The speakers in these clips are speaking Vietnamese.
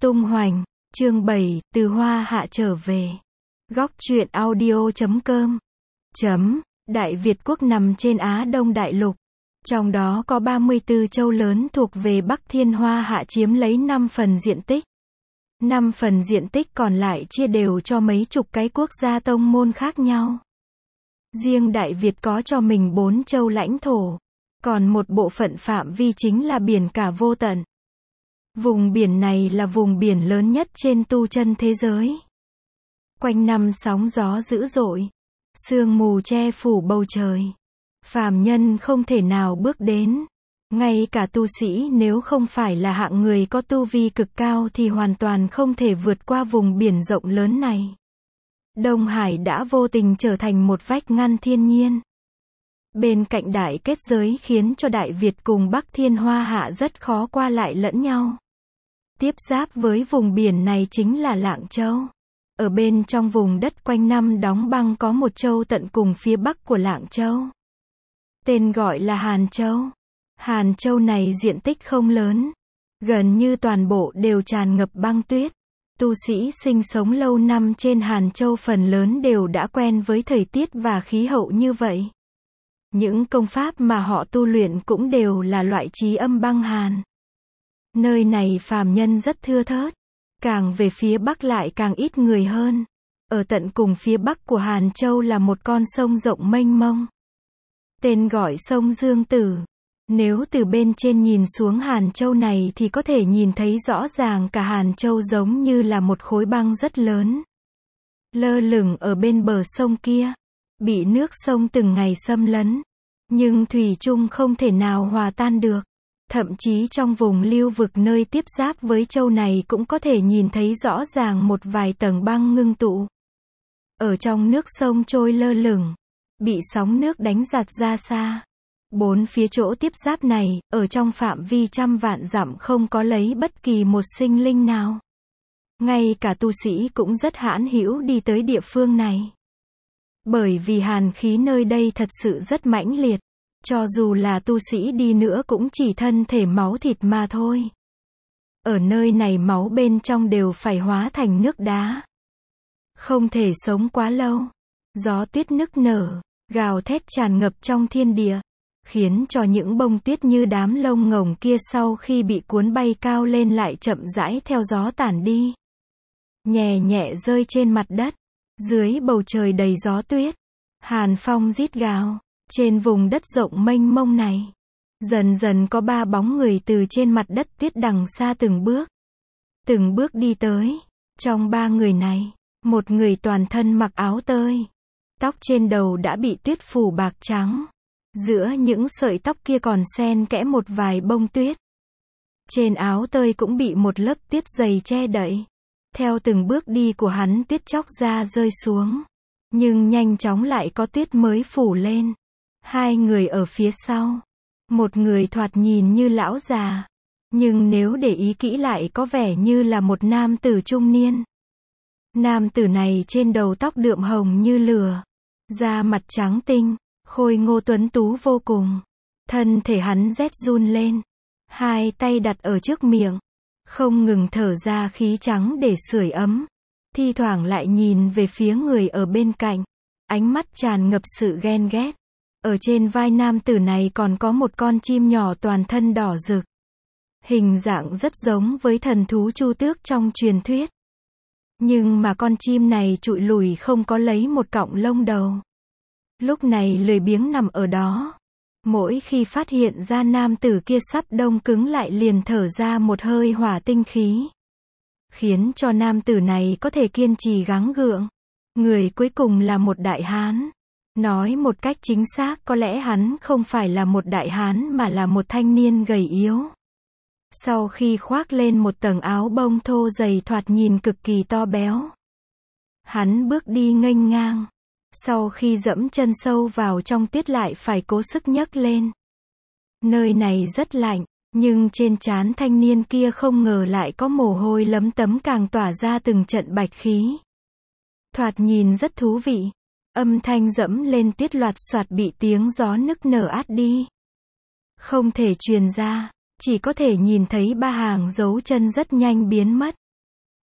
Tung hoành, chương 7, từ Hoa Hạ trở về. Góc truyện audio.com. Đại Việt quốc nằm trên Á Đông Đại Lục. Trong đó có 34 châu lớn thuộc về Bắc Thiên Hoa Hạ chiếm lấy 5 phần diện tích. 5 phần diện tích còn lại chia đều cho mấy chục cái quốc gia tông môn khác nhau. Riêng Đại Việt có cho mình 4 châu lãnh thổ. Còn một bộ phận phạm vi chính là biển cả vô tận. Vùng biển này là vùng biển lớn nhất trên tu chân thế giới. Quanh năm sóng gió dữ dội, sương mù che phủ bầu trời. Phàm nhân không thể nào bước đến. Ngay cả tu sĩ nếu không phải là hạng người có tu vi cực cao thì hoàn toàn không thể vượt qua vùng biển rộng lớn này. Đông Hải đã vô tình trở thành một vách ngăn thiên nhiên. Bên cạnh đại kết giới khiến cho Đại Việt cùng Bắc Thiên Hoa Hạ rất khó qua lại lẫn nhau. Tiếp giáp với vùng biển này chính là Lạng Châu. Ở bên trong vùng đất quanh năm đóng băng có một châu tận cùng phía bắc của Lạng Châu. Tên gọi là Hàn Châu. Hàn Châu này diện tích không lớn. Gần như toàn bộ đều tràn ngập băng tuyết. Tu sĩ sinh sống lâu năm trên Hàn Châu phần lớn đều đã quen với thời tiết và khí hậu như vậy. Những công pháp mà họ tu luyện cũng đều là loại trí âm băng hàn. Nơi này phàm nhân rất thưa thớt. Càng về phía bắc lại càng ít người hơn. Ở tận cùng phía bắc của Hàn Châu là một con sông rộng mênh mông. Tên gọi sông Dương Tử. Nếu từ bên trên nhìn xuống Hàn Châu này thì có thể nhìn thấy rõ ràng cả Hàn Châu giống như là một khối băng rất lớn. Lơ lửng ở bên bờ sông kia. Bị nước sông từng ngày xâm lấn. Nhưng thủy chung không thể nào hòa tan được. Thậm chí trong vùng lưu vực nơi tiếp giáp với châu này cũng có thể nhìn thấy rõ ràng một vài tầng băng ngưng tụ. Ở trong nước sông trôi lơ lửng. Bị sóng nước đánh giạt ra xa. Bốn phía chỗ tiếp giáp này, ở trong phạm vi trăm vạn dặm không có lấy bất kỳ một sinh linh nào. Ngay cả tu sĩ cũng rất hãn hữu đi tới địa phương này. Bởi vì hàn khí nơi đây thật sự rất mãnh liệt. Cho dù là tu sĩ đi nữa cũng chỉ thân thể máu thịt mà thôi. Ở nơi này máu bên trong đều phải hóa thành nước đá. Không thể sống quá lâu. Gió tuyết nức nở, gào thét tràn ngập trong thiên địa. Khiến cho những bông tuyết như đám lông ngỗng kia sau khi bị cuốn bay cao lên lại chậm rãi theo gió tản đi. Nhẹ nhẹ rơi trên mặt đất. Dưới bầu trời đầy gió tuyết. Hàn phong rít gào. Trên vùng đất rộng mênh mông này. Dần dần có 3 bóng người từ trên mặt đất tuyết đằng xa từng bước. Từng bước đi tới. Trong 3 người này, một người toàn thân mặc áo tơi. Tóc trên đầu đã bị tuyết phủ bạc trắng. Giữa những sợi tóc kia còn xen kẽ một vài bông tuyết. Trên áo tơi cũng bị một lớp tuyết dày che đậy. Theo từng bước đi của hắn tuyết chóc ra rơi xuống. Nhưng nhanh chóng lại có tuyết mới phủ lên. 2 người ở phía sau. Một người thoạt nhìn như lão già. Nhưng nếu để ý kỹ lại có vẻ như là một nam tử trung niên. Nam tử này trên đầu tóc đượm hồng như lửa. Da mặt trắng tinh. Khôi ngô tuấn tú vô cùng. Thân thể hắn rét run lên. 2 tay đặt ở trước miệng. Không ngừng thở ra khí trắng để sưởi ấm. Thi thoảng lại nhìn về phía người ở bên cạnh. Ánh mắt tràn ngập sự ghen ghét. Ở trên vai nam tử này còn có một con chim nhỏ toàn thân đỏ rực. Hình dạng rất giống với thần thú Chu Tước trong truyền thuyết. Nhưng mà con chim này trụi lùi không có lấy một cọng lông đầu. Lúc này lười biếng nằm ở đó. Mỗi khi phát hiện ra nam tử kia sắp đông cứng lại liền thở ra một hơi hỏa tinh khí. Khiến cho nam tử này có thể kiên trì gắng gượng. Người cuối cùng là một đại hán. Nói một cách chính xác có lẽ hắn không phải là một đại hán mà là một thanh niên gầy yếu. Sau khi khoác lên một tầng áo bông thô dày thoạt nhìn cực kỳ to béo. Hắn bước đi nghênh ngang. Sau khi dẫm chân sâu vào trong tuyết lại phải cố sức nhấc lên. Nơi này rất lạnh, nhưng trên trán thanh niên kia không ngờ lại có mồ hôi lấm tấm càng tỏa ra từng trận bạch khí. Thoạt nhìn rất thú vị. Âm thanh dẫm lên tuyết loạt soạt bị tiếng gió nức nở át đi. Không thể truyền ra, chỉ có thể nhìn thấy 3 hàng dấu chân rất nhanh biến mất.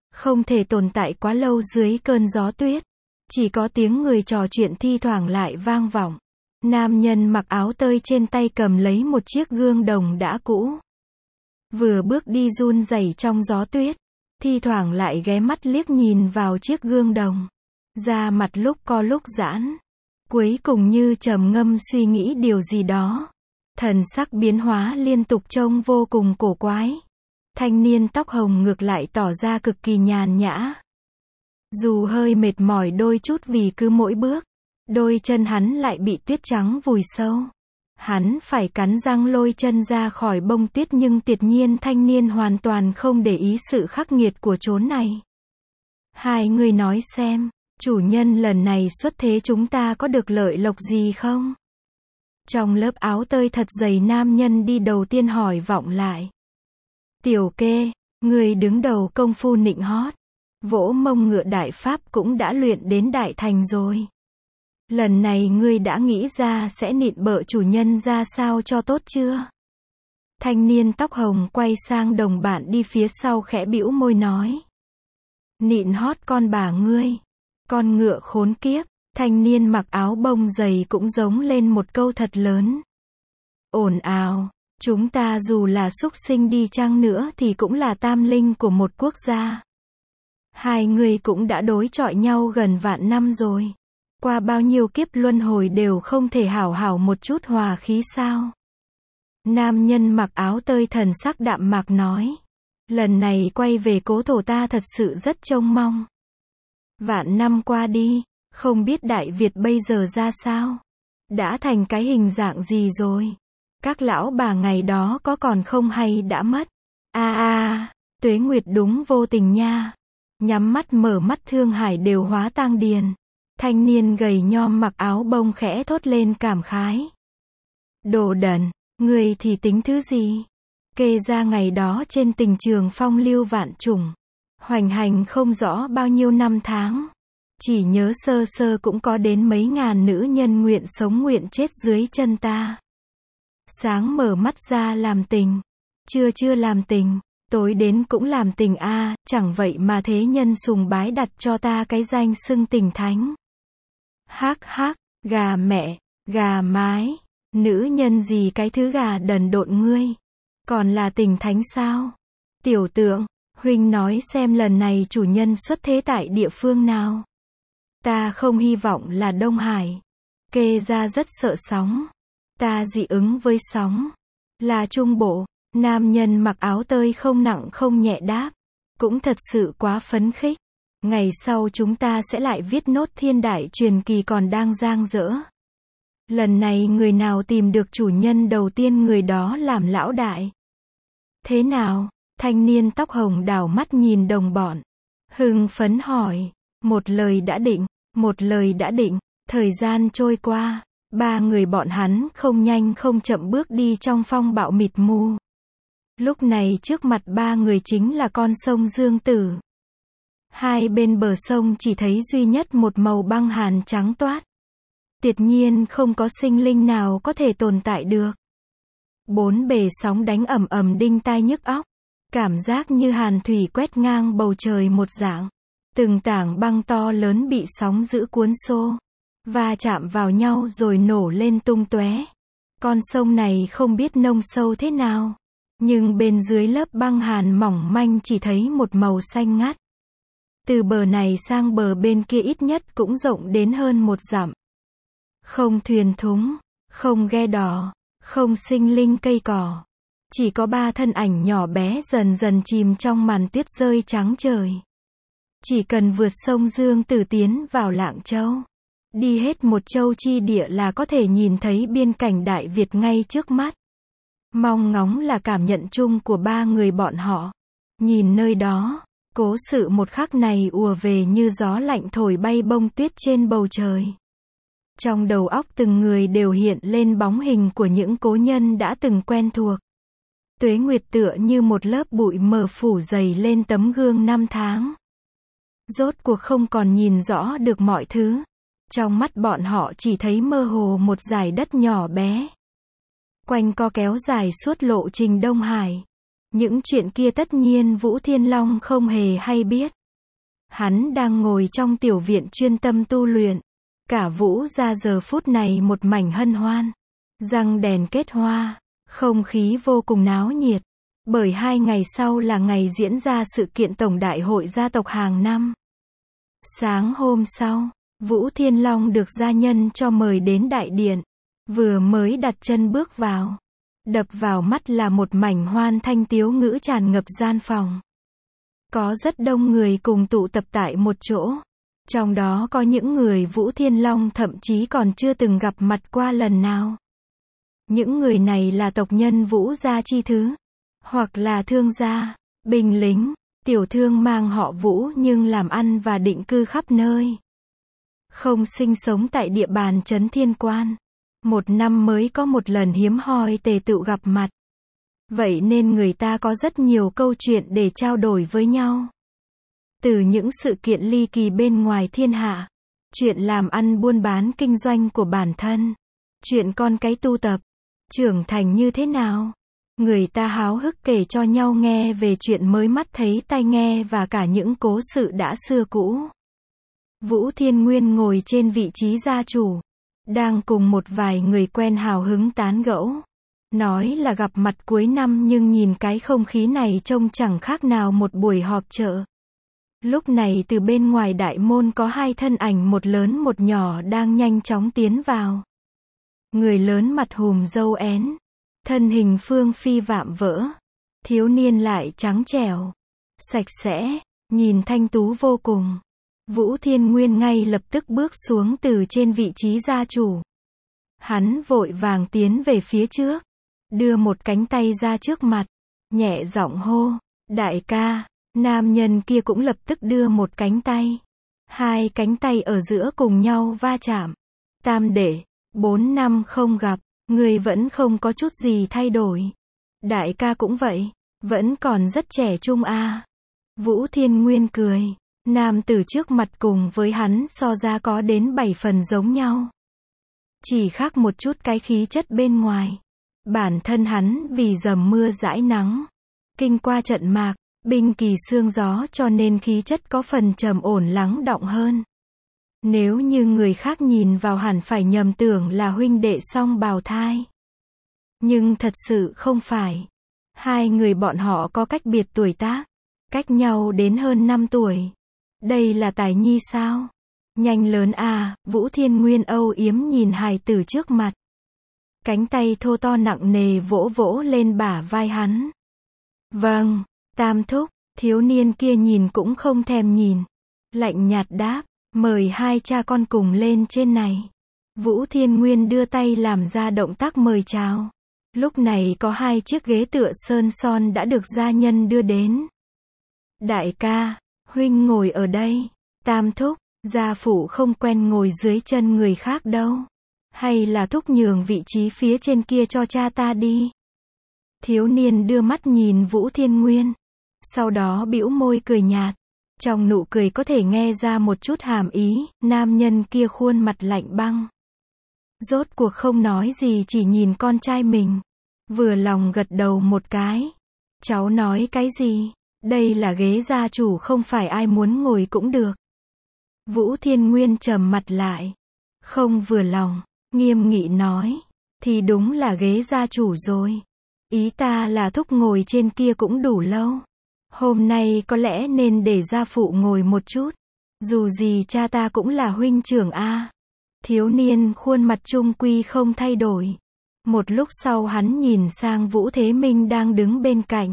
không thể tồn tại quá lâu dưới cơn gió tuyết. Chỉ có tiếng người trò chuyện thi thoảng lại vang vọng. Nam nhân mặc áo tơi trên tay cầm lấy một chiếc gương đồng đã cũ. Vừa bước đi run rẩy trong gió tuyết, thi thoảng lại ghé mắt liếc nhìn vào chiếc gương đồng. Da mặt lúc co lúc giãn. Cuối cùng như trầm ngâm suy nghĩ điều gì đó. Thần sắc biến hóa liên tục trông vô cùng cổ quái. Thanh niên tóc hồng ngược lại tỏ ra cực kỳ nhàn nhã. Dù hơi mệt mỏi đôi chút vì cứ mỗi bước, đôi chân hắn lại bị tuyết trắng vùi sâu. Hắn phải cắn răng lôi chân ra khỏi bông tuyết nhưng tuyệt nhiên thanh niên hoàn toàn không để ý sự khắc nghiệt của chốn này. Hai người nói xem, chủ nhân lần này xuất thế chúng ta có được lợi lộc gì không? Trong lớp áo tơi thật dày nam nhân đi đầu tiên hỏi vọng lại. Tiểu Kê, người đứng đầu công phu nịnh hót, vỗ mông ngựa đại pháp cũng đã luyện đến đại thành rồi. Lần này ngươi đã nghĩ ra sẽ nịnh bợ chủ nhân ra sao cho tốt chưa? Thanh niên tóc hồng quay sang đồng bạn đi phía sau khẽ bĩu môi nói. Nịnh hót con bà ngươi. Con ngựa khốn kiếp. Thanh niên mặc áo bông dày cũng giống lên một câu thật lớn. Ồn ào. Chúng ta dù là súc sinh đi chăng nữa thì cũng là tam linh của một quốc gia. Hai người cũng đã đối chọi nhau gần vạn năm rồi. Qua bao nhiêu kiếp luân hồi đều không thể hảo hảo một chút hòa khí sao? Nam nhân mặc áo tơi thần sắc đạm mạc nói. Lần này quay về cố thổ ta thật sự rất trông mong. Vạn năm qua đi, không biết Đại Việt bây giờ ra sao? Đã thành cái hình dạng gì rồi? Các lão bà ngày đó có còn không hay đã mất? Tuế Nguyệt đúng vô tình nha. Nhắm mắt mở mắt Thương Hải đều hóa tang điền. Thanh niên gầy nhom mặc áo bông khẽ thốt lên cảm khái. Đồ đần, người thì tính thứ gì? Kê ra ngày đó trên tình trường phong lưu vạn trùng. Hoành hành không rõ bao nhiêu năm tháng. Chỉ nhớ sơ sơ cũng có đến mấy ngàn nữ nhân nguyện sống nguyện chết dưới chân ta. Sáng mở mắt ra làm tình. Chưa làm tình. Tối đến cũng làm tình chẳng vậy mà thế nhân sùng bái đặt cho ta cái danh xưng tình thánh. Hắc, gà mẹ, gà mái, nữ nhân gì cái thứ gà đần độn ngươi, còn là tình thánh sao? Tiểu Tượng, huynh nói xem lần này chủ nhân xuất thế tại địa phương nào? Ta không hy vọng là Đông Hải. Kê ra rất sợ sóng. Ta dị ứng với sóng. Là Trung Bộ. Nam nhân mặc áo tơi không nặng không nhẹ đáp. Cũng thật sự quá phấn khích. Ngày sau chúng ta sẽ lại viết nốt thiên đại truyền kỳ còn đang dang dở. Lần này người nào tìm được chủ nhân đầu tiên người đó làm lão đại. Thế nào? Thanh niên tóc hồng đảo mắt nhìn đồng bọn. Hưng phấn hỏi. Một lời đã định. Thời gian trôi qua. Ba người bọn hắn không nhanh không chậm bước đi trong phong bạo mịt mù. Lúc này trước mặt ba người chính là con sông Dương Tử. Hai bên bờ sông chỉ thấy duy nhất một màu băng hàn trắng toát. Tuyệt nhiên không có sinh linh nào có thể tồn tại được. Bốn bề sóng đánh ầm ầm đinh tai nhức óc. Cảm giác như hàn thủy quét ngang bầu trời một dạng. Từng tảng băng to lớn bị sóng dữ cuốn xô. Va chạm vào nhau rồi nổ lên tung tóe. Con sông này không biết nông sâu thế nào. Nhưng bên dưới lớp băng hàn mỏng manh chỉ thấy một màu xanh ngắt. Từ bờ này sang bờ bên kia ít nhất cũng rộng đến hơn 1 dặm. Không thuyền thúng, không ghe đò, không sinh linh cây cỏ. Chỉ có 3 thân ảnh nhỏ bé dần dần chìm trong màn tuyết rơi trắng trời. Chỉ cần vượt sông Dương Tử tiến vào Lạng Châu. Đi hết một châu chi địa là có thể nhìn thấy biên cảnh Đại Việt ngay trước mắt. Mong ngóng là cảm nhận chung của ba người bọn họ. Nhìn nơi đó, cố sự một khắc này ùa về như gió lạnh thổi bay bông tuyết trên bầu trời. Trong đầu óc từng người đều hiện lên bóng hình của những cố nhân đã từng quen thuộc. Tuế Nguyệt tựa như một lớp bụi mờ phủ dày lên tấm gương năm tháng. Rốt cuộc không còn nhìn rõ được mọi thứ. Trong mắt bọn họ chỉ thấy mơ hồ một dải đất nhỏ bé. Quanh co kéo dài suốt lộ trình Đông Hải. Những chuyện kia tất nhiên Vũ Thiên Long không hề hay biết. Hắn đang ngồi trong tiểu viện chuyên tâm tu luyện. Cả Vũ gia giờ phút này một mảnh hân hoan. Răng đèn kết hoa, không khí vô cùng náo nhiệt. Bởi 2 ngày sau là ngày diễn ra sự kiện tổng đại hội gia tộc hàng năm. Sáng hôm sau, Vũ Thiên Long được gia nhân cho mời đến đại điện. Vừa mới đặt chân bước vào, đập vào mắt là một mảnh hoan thanh tiếu ngữ tràn ngập gian phòng. Có rất đông người cùng tụ tập tại một chỗ. Trong đó có những người Vũ Thiên Long thậm chí còn chưa từng gặp mặt qua lần nào. Những người này là tộc nhân Vũ gia chi thứ, hoặc là thương gia, binh lính, tiểu thương mang họ Vũ nhưng làm ăn và định cư khắp nơi. Không sinh sống tại địa bàn Trấn Thiên Quan. Một năm mới có một lần hiếm hoi tề tựu gặp mặt. Vậy nên người ta có rất nhiều câu chuyện để trao đổi với nhau. Từ những sự kiện ly kỳ bên ngoài thiên hạ, chuyện làm ăn buôn bán kinh doanh của bản thân, chuyện con cái tu tập, trưởng thành như thế nào. Người ta háo hức kể cho nhau nghe về chuyện mới mắt thấy tai nghe và cả những cố sự đã xưa cũ. Vũ Thiên Nguyên ngồi trên vị trí gia chủ, đang cùng một vài người quen hào hứng tán gẫu. Nói là gặp mặt cuối năm nhưng nhìn cái không khí này trông chẳng khác nào một buổi họp chợ. Lúc này từ bên ngoài đại môn có 2 thân ảnh, một lớn một nhỏ đang nhanh chóng tiến vào. Người lớn mặt hùm râu én, thân hình phương phi vạm vỡ, thiếu niên lại trắng trẻo, sạch sẽ, nhìn thanh tú vô cùng. Vũ Thiên Nguyên ngay lập tức bước xuống từ trên vị trí gia chủ. Hắn vội vàng tiến về phía trước, đưa một cánh tay ra trước mặt, nhẹ giọng hô, đại ca. Nam nhân kia cũng lập tức đưa một cánh tay. 2 cánh tay ở giữa cùng nhau va chạm. Tam đệ, 4 năm không gặp, người vẫn không có chút gì thay đổi. Đại ca cũng vậy, vẫn còn rất trẻ trung a. Vũ Thiên Nguyên cười. Nam tử trước mặt cùng với hắn so ra có đến 7 phần giống nhau. Chỉ khác một chút cái khí chất bên ngoài. Bản thân hắn vì dầm mưa dãi nắng, kinh qua trận mạc, binh kỳ sương gió cho nên khí chất có phần trầm ổn lắng đọng hơn. Nếu như người khác nhìn vào hẳn phải nhầm tưởng là huynh đệ song bào thai. Nhưng thật sự không phải. 2 người bọn họ có cách biệt tuổi tác, cách nhau đến hơn 5 tuổi. Đây là tài nhi sao? Nhanh lớn à, Vũ Thiên Nguyên âu yếm nhìn hài tử trước mặt. Cánh tay thô to nặng nề vỗ vỗ lên bả vai hắn. Vâng, Tam thúc, thiếu niên kia nhìn cũng không thèm nhìn. Lạnh nhạt đáp, mời 2 cha con cùng lên trên này. Vũ Thiên Nguyên đưa tay làm ra động tác mời chào. Lúc này có 2 chiếc ghế tựa sơn son đã được gia nhân đưa đến. Đại ca, huynh ngồi ở đây. Tam thúc, gia phụ không quen ngồi dưới chân người khác đâu. Hay là thúc nhường vị trí phía trên kia cho cha ta đi. Thiếu niên đưa mắt nhìn Vũ Thiên Nguyên. Sau đó bĩu môi cười nhạt. Trong nụ cười có thể nghe ra một chút hàm ý. Nam nhân kia khuôn mặt lạnh băng. Rốt cuộc không nói gì, chỉ nhìn con trai mình. Vừa lòng gật đầu một cái. Cháu nói cái gì? Đây là ghế gia chủ, không phải ai muốn ngồi cũng được. Vũ Thiên Nguyên trầm mặt lại. Không vừa lòng, nghiêm nghị nói. Thì đúng là ghế gia chủ rồi. Ý ta là thúc ngồi trên kia cũng đủ lâu. Hôm nay có lẽ nên để gia phụ ngồi một chút. Dù gì cha ta cũng là huynh trưởng a. Thiếu niên khuôn mặt trung quy không thay đổi. Một lúc sau hắn nhìn sang Vũ Thế Minh đang đứng bên cạnh.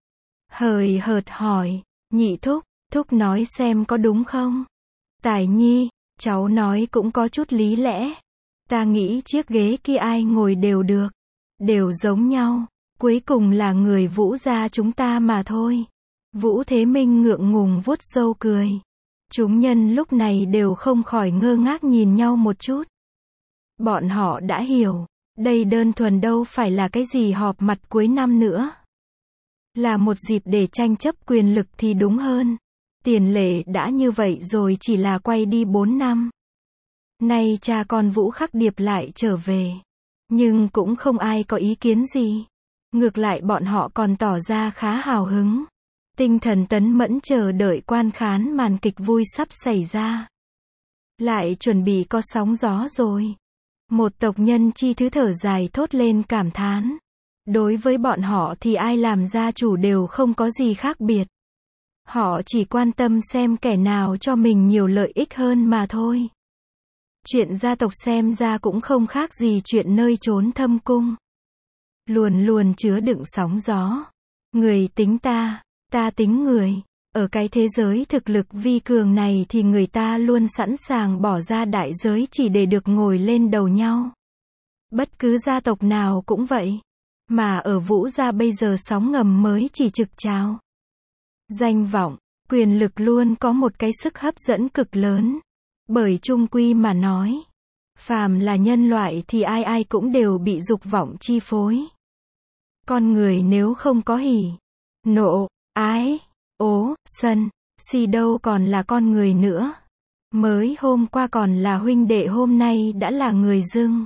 Hời hợt hỏi, nhị thúc, thúc nói xem có đúng không? Tài nhi, cháu nói cũng có chút lý lẽ. Ta nghĩ chiếc ghế kia ai ngồi đều được. Đều giống nhau. Cuối cùng là người Vũ gia chúng ta mà thôi. Vũ Thế Minh ngượng ngùng vuốt râu cười. Chúng nhân lúc này đều không khỏi ngơ ngác nhìn nhau một chút. Bọn họ đã hiểu. Đây đơn thuần đâu phải là cái gì họp mặt cuối năm nữa. Là một dịp để tranh chấp quyền lực thì đúng hơn. Tiền lệ đã như vậy rồi, chỉ là quay đi 4 năm. Nay cha con Vũ Khắc Điệp lại trở về. Nhưng cũng không ai có ý kiến gì. Ngược lại bọn họ còn tỏ ra khá hào hứng. Tinh thần tấn mẫn chờ đợi quan khán màn kịch vui sắp xảy ra. Lại chuẩn bị có sóng gió rồi. Một tộc nhân chi thứ thở dài thốt lên cảm thán. Đối với bọn họ thì ai làm gia chủ đều không có gì khác biệt. Họ chỉ quan tâm xem kẻ nào cho mình nhiều lợi ích hơn mà thôi. Chuyện gia tộc xem ra cũng không khác gì chuyện nơi chốn thâm cung. Luồn luồn chứa đựng sóng gió. Người tính ta, ta tính người. Ở cái thế giới thực lực vi cường này thì người ta luôn sẵn sàng bỏ ra đại giới chỉ để được ngồi lên đầu nhau. Bất cứ gia tộc nào cũng vậy. Mà ở Vũ gia bây giờ sóng ngầm mới chỉ trực trào. Danh vọng, quyền lực luôn có một cái sức hấp dẫn cực lớn. Bởi chung quy mà nói, phàm là nhân loại thì ai ai cũng đều bị dục vọng chi phối. Con người nếu không có hỉ, nộ, ái, ố, sân, si đâu còn là con người nữa. Mới hôm qua còn là huynh đệ, hôm nay đã là người dưng.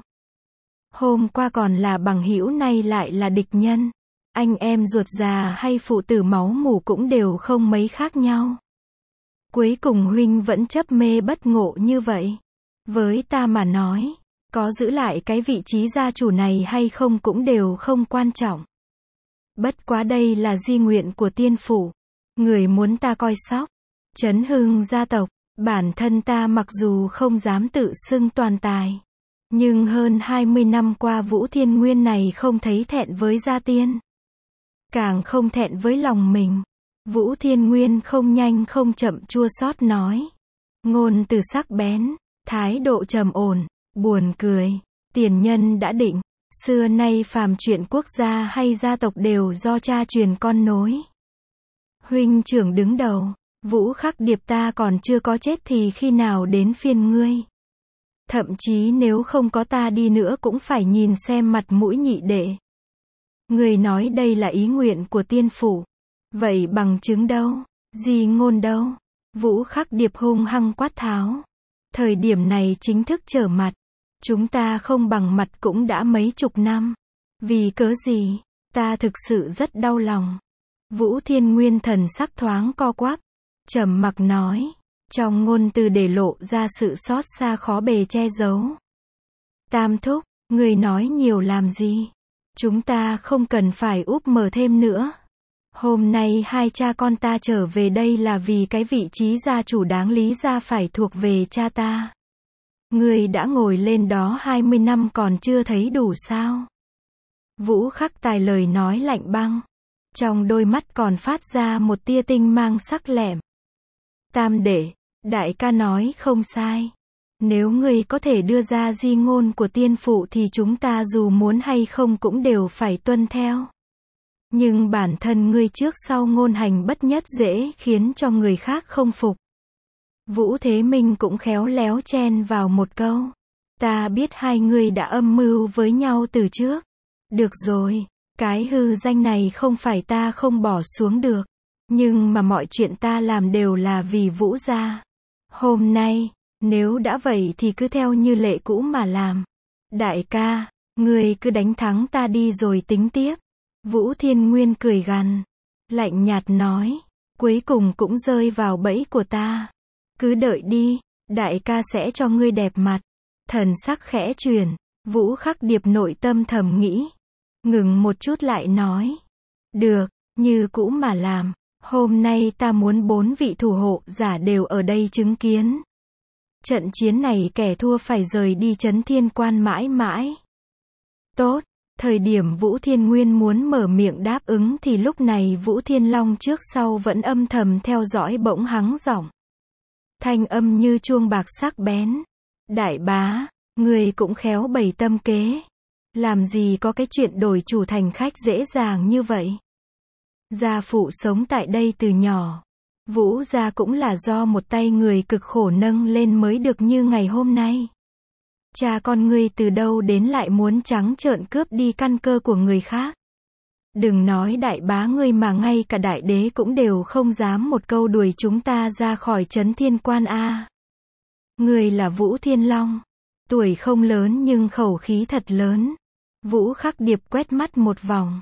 Hôm qua còn là bằng hữu, nay lại là địch nhân. Anh em ruột già hay phụ tử máu mủ cũng đều không mấy khác nhau. Cuối cùng huynh vẫn chấp mê bất ngộ như vậy. Với ta mà nói, có giữ lại cái vị trí gia chủ này hay không cũng đều không quan trọng. Bất quá đây là di nguyện của tiên phủ. Người muốn ta coi sóc, chấn hưng gia tộc. Bản thân ta mặc dù không dám tự xưng toàn tài, nhưng hơn 20 năm qua Vũ Thiên Nguyên này không thấy thẹn với gia tiên. Càng không thẹn với lòng mình. Vũ Thiên Nguyên không nhanh không chậm chua xót nói. Ngôn từ sắc bén, thái độ trầm ổn, buồn cười. Tiền nhân đã định, xưa nay phàm chuyện quốc gia hay gia tộc đều do cha truyền con nối. Huynh trưởng đứng đầu, Vũ Khắc Điệp ta còn chưa có chết thì khi nào đến phiên ngươi. Thậm chí nếu không có ta đi nữa cũng phải nhìn xem mặt mũi nhị đệ. Người nói đây là ý nguyện của tiên phủ. Vậy bằng chứng đâu? Di ngôn đâu? Vũ Khắc Điệp hung hăng quát tháo. Thời điểm này chính thức trở mặt. Chúng ta không bằng mặt cũng đã mấy chục năm. Vì cớ gì? Ta thực sự rất đau lòng. Vũ Thiên Nguyên thần sắc thoáng co quắp. Trầm mặc nói. Trong ngôn từ để lộ ra sự xót xa khó bề che giấu. Tam thúc, người nói nhiều làm gì? Chúng ta không cần phải úp mở thêm nữa. Hôm nay hai cha con ta trở về đây là vì cái vị trí gia chủ đáng lý ra phải thuộc về cha ta. Người đã ngồi lên đó 20 năm còn chưa thấy đủ sao? Vũ Khắc Tài lời nói lạnh băng. Trong đôi mắt còn phát ra một tia tinh mang sắc lẹm. Tam đệ, đại ca nói không sai. Nếu ngươi có thể đưa ra di ngôn của tiên phụ thì chúng ta dù muốn hay không cũng đều phải tuân theo. Nhưng bản thân ngươi trước sau ngôn hành bất nhất dễ khiến cho người khác không phục. Vũ Thế Minh cũng khéo léo chen vào một câu. Ta biết hai người đã âm mưu với nhau từ trước. Được rồi, cái hư danh này không phải ta không bỏ xuống được. Nhưng mà mọi chuyện ta làm đều là vì Vũ gia. Hôm nay, nếu đã vậy thì cứ theo như lệ cũ mà làm. Đại ca, ngươi cứ đánh thắng ta đi rồi tính tiếp. Vũ Thiên Nguyên cười gằn, lạnh nhạt nói, cuối cùng cũng rơi vào bẫy của ta. Cứ đợi đi, đại ca sẽ cho ngươi đẹp mặt. Thần sắc khẽ chuyển, Vũ Khắc Điệp nội tâm thầm nghĩ. Ngừng một chút lại nói, được, như cũ mà làm. Hôm nay ta muốn 4 vị thủ hộ giả đều ở đây chứng kiến. Trận chiến này kẻ thua phải rời đi Trấn Thiên Quan mãi mãi. Tốt, thời điểm Vũ Thiên Nguyên muốn mở miệng đáp ứng thì lúc này Vũ Thiên Long trước sau vẫn âm thầm theo dõi bỗng hắng giọng. Thanh âm như chuông bạc sắc bén. Đại bá, người cũng khéo bày tâm kế. Làm gì có cái chuyện đổi chủ thành khách dễ dàng như vậy. Gia phụ sống tại đây từ nhỏ. Vũ gia cũng là do một tay người cực khổ nâng lên mới được như ngày hôm nay. Cha con ngươi từ đâu đến lại muốn trắng trợn cướp đi căn cơ của người khác. Đừng nói đại bá ngươi mà ngay cả đại đế cũng đều không dám một câu đuổi chúng ta ra khỏi Trấn Thiên Quan a. Ngươi là Vũ Thiên Long. Tuổi không lớn nhưng khẩu khí thật lớn. Vũ Khắc Điệp quét mắt một vòng.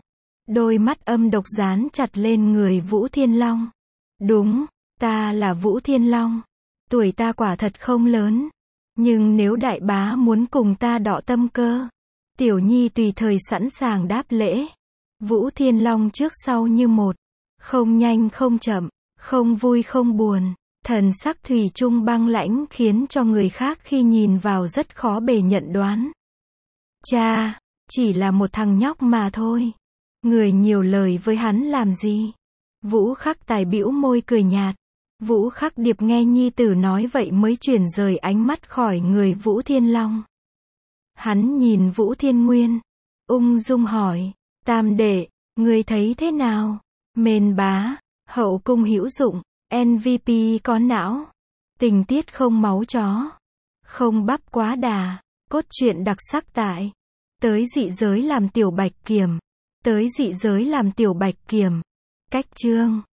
Đôi mắt âm độc dán chặt lên người Vũ Thiên Long. Đúng, ta là Vũ Thiên Long. Tuổi ta quả thật không lớn. Nhưng nếu đại bá muốn cùng ta đọ tâm cơ, Tiểu Nhi tùy thời sẵn sàng đáp lễ. Vũ Thiên Long trước sau như một. Không nhanh không chậm, không vui không buồn. Thần sắc thủy chung băng lãnh khiến cho người khác khi nhìn vào rất khó bề nhận đoán. Cha, chỉ là một thằng nhóc mà thôi. Người nhiều lời với hắn làm gì? Vũ Khắc Tài bĩu môi cười nhạt. Vũ Khắc Điệp nghe nhi tử nói vậy mới chuyển rời ánh mắt khỏi người Vũ Thiên Long. Hắn nhìn Vũ Thiên Nguyên, ung dung hỏi, Tam đệ, ngươi thấy thế nào? Mên bá, hậu cung hữu dụng, MVP có não, tình tiết không máu chó, không bắp quá đà, cốt truyện đặc sắc tại Tới Dị Giới làm Tiểu Bạch Kiểm. Tới Dị Giới làm Tiểu Bạch Kiểm. Cách chương